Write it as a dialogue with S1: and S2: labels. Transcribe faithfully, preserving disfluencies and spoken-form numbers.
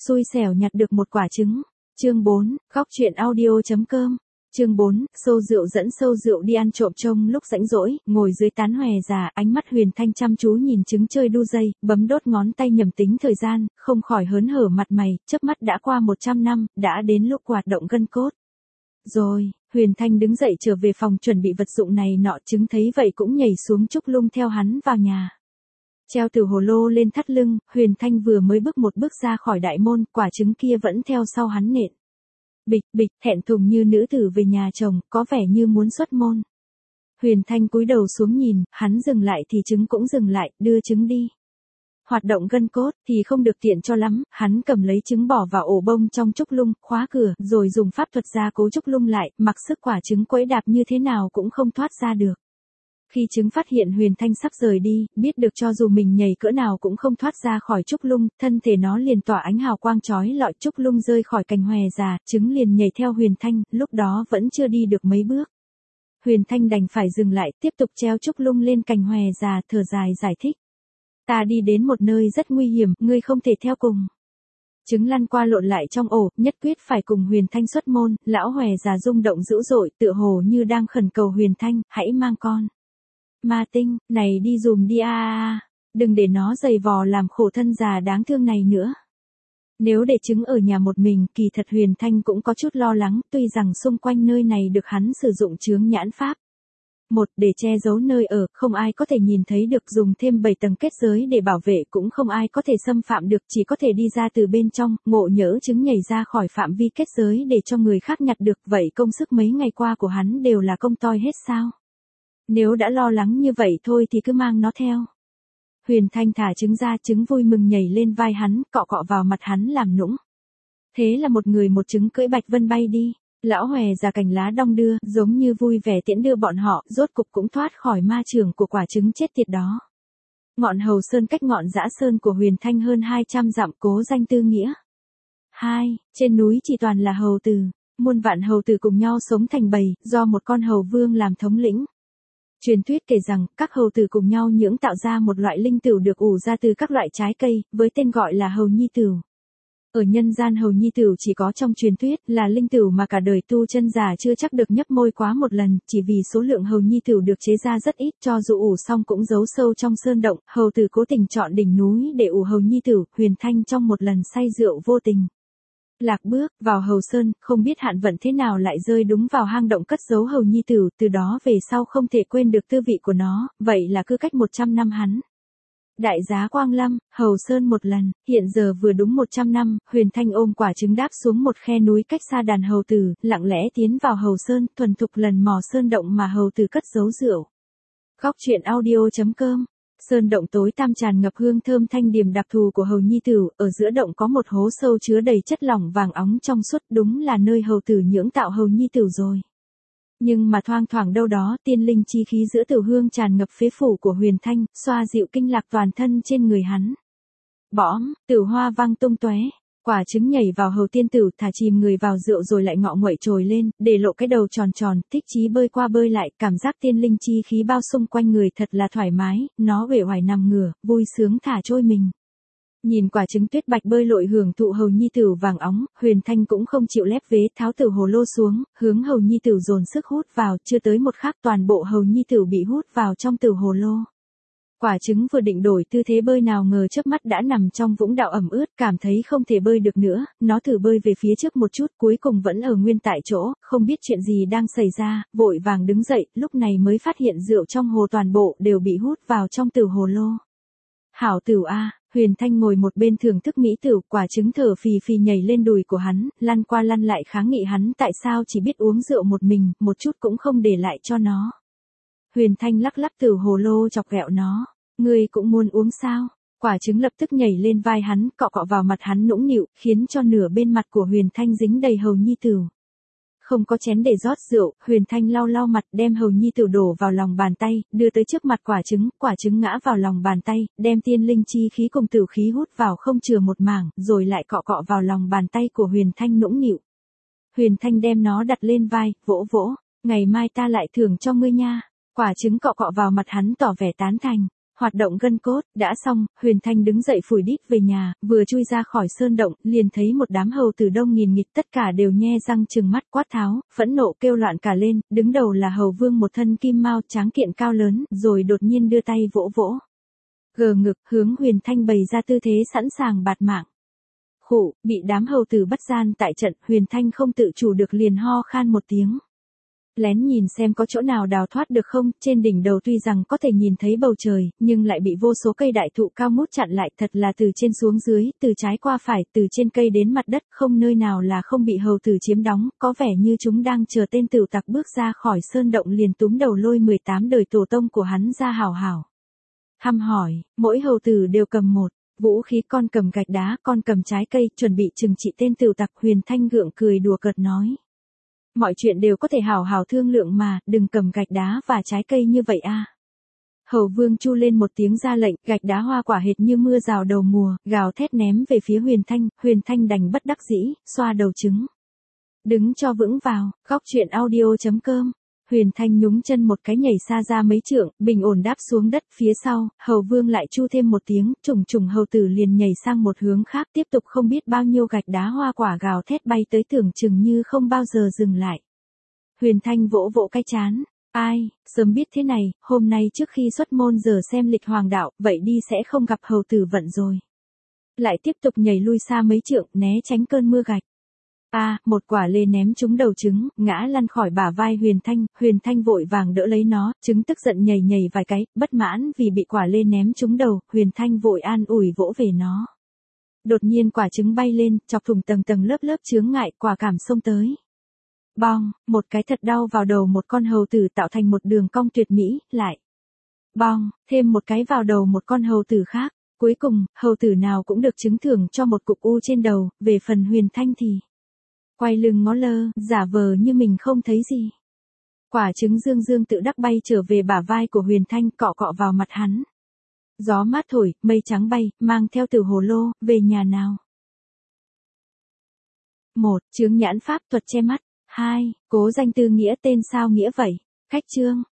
S1: xui xẻo nhặt được một quả trứng. Chương bốn, góc truyện audio.com. Chương bốn, xô rượu dẫn xô rượu đi ăn trộm trông lúc rảnh rỗi, ngồi dưới tán hòe già, ánh mắt Huyền Thanh chăm chú nhìn trứng chơi đu dây, bấm đốt ngón tay nhẩm tính thời gian, không khỏi hớn hở mặt mày, chớp mắt đã qua một trăm năm, đã đến lúc hoạt động gân cốt. Rồi, Huyền Thanh đứng dậy trở về phòng chuẩn bị vật dụng này nọ, trứng thấy vậy cũng nhảy xuống trúc lung theo hắn vào nhà. Treo từ hồ lô lên thắt lưng, Huyền Thanh vừa mới bước một bước ra khỏi đại môn, quả trứng kia vẫn theo sau hắn nện. Bịch bịch, thẹn thùng như nữ tử về nhà chồng, có vẻ như muốn xuất môn. Huyền Thanh cúi đầu xuống nhìn, hắn dừng lại thì trứng cũng dừng lại, đưa trứng đi. Hoạt động gân cốt thì không được tiện cho lắm, hắn cầm lấy trứng bỏ vào ổ bông trong trúc lung, khóa cửa, rồi dùng pháp thuật gia cố trúc lung lại, mặc sức quả trứng quẫy đạp như thế nào cũng không thoát ra được. Khi trứng phát hiện Huyền Thanh sắp rời đi, biết được cho dù mình nhảy cỡ nào cũng không thoát ra khỏi trúc lung, thân thể nó liền tỏa ánh hào quang chói lọi, trúc lung rơi khỏi cành hòe già, trứng liền nhảy theo Huyền Thanh, lúc đó vẫn chưa đi được mấy bước. Huyền Thanh đành phải dừng lại, tiếp tục treo trúc lung lên cành hòe già, thở dài giải thích. Ta đi đến một nơi rất nguy hiểm, ngươi không thể theo cùng. Trứng lăn qua lộn lại trong ổ, nhất quyết phải cùng Huyền Thanh xuất môn, lão hòe già rung động dữ dội, tựa hồ như đang khẩn cầu Huyền Thanh, hãy mang con. Ma tinh, này đi dùm đi a a, đừng để nó giày vò làm khổ thân già đáng thương này nữa. Nếu để trứng ở nhà một mình, kỳ thật Huyền Thanh cũng có chút lo lắng, tuy rằng xung quanh nơi này được hắn sử dụng chướng nhãn pháp. Một, để che giấu nơi ở, không ai có thể nhìn thấy được, dùng thêm bảy tầng kết giới để bảo vệ cũng không ai có thể xâm phạm được, chỉ có thể đi ra từ bên trong, ngộ nhỡ trứng nhảy ra khỏi phạm vi kết giới để cho người khác nhặt được, vậy công sức mấy ngày qua của hắn đều là công toi hết sao? Nếu đã lo lắng như vậy thôi thì cứ mang nó theo. Huyền Thanh thả trứng ra, trứng vui mừng nhảy lên vai hắn, cọ cọ vào mặt hắn làm nũng. Thế là một người một trứng cưỡi Bạch Vân bay đi. Lão hòe già cành lá đong đưa, giống như vui vẻ tiễn đưa bọn họ, rốt cục cũng thoát khỏi ma chưởng của quả trứng chết tiệt đó. Ngọn Hầu Sơn cách ngọn Dã Sơn của Huyền Thanh hơn hai trăm dặm, cố danh tư nghĩa. Hai, trên núi chỉ toàn là hầu tử, muôn vạn hầu tử cùng nhau sống thành bầy, do một con hầu vương làm thống lĩnh. Truyền thuyết kể rằng, các hầu tử cùng nhau nhưỡng tạo ra một loại linh tửu được ủ ra từ các loại trái cây, với tên gọi là hầu nhi tửu. Ở nhân gian hầu nhi tửu chỉ có trong truyền thuyết, là linh tửu mà cả đời tu chân giả chưa chắc được nhấp môi quá một lần, chỉ vì số lượng hầu nhi tửu được chế ra rất ít, cho dù ủ xong cũng giấu sâu trong sơn động, hầu tử cố tình chọn đỉnh núi để ủ hầu nhi tửu. Huyền Thanh trong một lần say rượu vô tình lạc bước vào hầu sơn, không biết hạn vận thế nào lại rơi đúng vào hang động cất giấu hầu nhi tửu, từ đó về sau không thể quên được tư vị của nó, vậy là cứ cách một trăm năm hắn. Đại giá Quang Lâm, hầu sơn một lần, hiện giờ vừa đúng một trăm năm, Huyền Thanh ôm quả trứng đáp xuống một khe núi cách xa đàn hầu tử, lặng lẽ tiến vào hầu sơn, thuần thục lần mò sơn động mà hầu tử cất giấu rượu. Góc truyện audio.com. Sơn động tối tăm tràn ngập hương thơm thanh điềm đặc thù của hầu nhi tửu, ở giữa động có một hố sâu chứa đầy chất lỏng vàng óng trong suốt, đúng là nơi hầu tử nhưỡng tạo hầu nhi tửu rồi. Nhưng mà thoang thoảng đâu đó, tiên linh chi khí giữa tửu hương tràn ngập phế phủ của Huyền Thanh, xoa dịu kinh lạc toàn thân trên người hắn. Bõm, tửu hoa văng tung tóe. Quả trứng nhảy vào hầu tiên tửu, thả chìm người vào rượu rồi lại ngọ nguậy trồi lên, để lộ cái đầu tròn tròn, thích chí bơi qua bơi lại, cảm giác tiên linh chi khí bao xung quanh người thật là thoải mái, nó uể oải nằm ngửa, vui sướng thả trôi mình. Nhìn quả trứng tuyết bạch bơi lội hưởng thụ hầu nhi tửu vàng óng, Huyền Thanh cũng không chịu lép vế, tháo tửu hồ lô xuống, hướng hầu nhi tửu dồn sức hút vào, chưa tới một khắc toàn bộ hầu nhi tửu bị hút vào trong tửu hồ lô. Quả trứng vừa định đổi tư thế bơi nào ngờ chớp mắt đã nằm trong vũng đạo ẩm ướt, cảm thấy không thể bơi được nữa, nó thử bơi về phía trước một chút, cuối cùng vẫn ở nguyên tại chỗ, không biết chuyện gì đang xảy ra, vội vàng đứng dậy, lúc này mới phát hiện rượu trong hồ toàn bộ đều bị hút vào trong tửu hồ lô. Hảo tửu a. Huyền Thanh ngồi một bên thưởng thức mỹ tửu, quả trứng thở phì phì nhảy lên đùi của hắn, lăn qua lăn lại kháng nghị hắn tại sao chỉ biết uống rượu một mình, một chút cũng không để lại cho nó. Huyền Thanh lắc lắc tửu hồ lô chọc ghẹo nó, ngươi cũng muốn uống sao? Quả trứng lập tức nhảy lên vai hắn, cọ cọ vào mặt hắn nũng nịu, khiến cho nửa bên mặt của Huyền Thanh dính đầy hầu nhi tửu. Không có chén để rót rượu, Huyền Thanh lau lau mặt, đem hầu nhi tửu đổ vào lòng bàn tay, đưa tới trước mặt quả trứng, quả trứng ngã vào lòng bàn tay, đem tiên linh chi khí cùng tửu khí hút vào không chừa một mảng, rồi lại cọ cọ vào lòng bàn tay của Huyền Thanh nũng nịu. Huyền Thanh đem nó đặt lên vai, vỗ vỗ, ngày mai ta lại thưởng cho ngươi nha. Quả trứng cọ cọ vào mặt hắn tỏ vẻ tán thành. hoạt động gân cốt, đã xong, Huyền Thanh đứng dậy phủi đít về nhà, vừa chui ra khỏi sơn động, liền thấy một đám hầu tử đông nghìn nghịt tất cả đều nhe răng trừng mắt quát tháo, phẫn nộ kêu loạn cả lên, đứng đầu là hầu vương một thân kim mao tráng kiện cao lớn, rồi đột nhiên đưa tay vỗ vỗ. Gờ ngực, hướng Huyền Thanh bày ra tư thế sẵn sàng bạt mạng. Khụ, bị đám hầu tử bắt gian tại trận, Huyền Thanh không tự chủ được liền ho khan một tiếng. Lén nhìn xem có chỗ nào đào thoát được không, trên đỉnh đầu tuy rằng có thể nhìn thấy bầu trời, nhưng lại bị vô số cây đại thụ cao ngút chặn lại, thật là từ trên xuống dưới, từ trái qua phải, từ trên cây đến mặt đất, không nơi nào là không bị hầu tử chiếm đóng, có vẻ như chúng đang chờ tên tửu tặc bước ra khỏi sơn động liền túm đầu lôi mười tám đời tổ tông của hắn ra hào hào. Hăm hỏi, mỗi hầu tử đều cầm một vũ khí, con cầm gạch đá, con cầm trái cây, chuẩn bị trừng trị tên tửu tặc. Huyền Thanh gượng cười đùa cợt nói. Mọi chuyện đều có thể hào hào thương lượng mà, đừng cầm gạch đá và trái cây như vậy a. Hầu vương chu lên một tiếng ra lệnh, gạch đá hoa quả hệt như mưa rào đầu mùa, gào thét ném về phía Huyền Thanh, Huyền Thanh đành bất đắc dĩ, xoa đầu trứng. Đứng cho vững vào, góc truyện audio chấm com. Huyền Thanh nhúng chân một cái nhảy xa ra mấy trượng, bình ổn đáp xuống đất, phía sau, hầu vương lại chu thêm một tiếng, trùng trùng hầu tử liền nhảy sang một hướng khác, tiếp tục không biết bao nhiêu gạch đá hoa quả gào thét bay tới, tưởng chừng như không bao giờ dừng lại. Huyền Thanh vỗ vỗ cái chán, ai, sớm biết thế này, hôm nay trước khi xuất môn giờ xem lịch hoàng đạo, vậy đi sẽ không gặp hầu tử vận rồi. Lại tiếp tục nhảy lui xa mấy trượng, né tránh cơn mưa gạch. A, à, một quả lê ném trúng đầu trứng, ngã lăn khỏi bả vai Huyền Thanh, Huyền Thanh vội vàng đỡ lấy nó, trứng tức giận nhảy nhảy vài cái, bất mãn vì bị quả lê ném trúng đầu, Huyền Thanh vội an ủi vỗ về nó. Đột nhiên quả trứng bay lên, chọc thủng tầng tầng lớp lớp chướng ngại, quả cảm xông tới. Bong, một cái thật đau vào đầu một con hầu tử tạo thành một đường cong tuyệt mỹ, lại. Bong, thêm một cái vào đầu một con hầu tử khác, cuối cùng, hầu tử nào cũng được trứng thưởng cho một cục u trên đầu, về phần Huyền Thanh thì quay lưng ngó lơ, giả vờ như mình không thấy gì. Quả trứng dương dương tự đắc bay trở về bả vai của Huyền Thanh, cọ cọ vào mặt hắn. Gió mát thổi, mây trắng bay, mang theo từ hồ lô, về nhà nào. một. Chướng nhãn pháp thuật che mắt. hai. Cố danh tư nghĩa tên sao nghĩa vậy. Khách chương.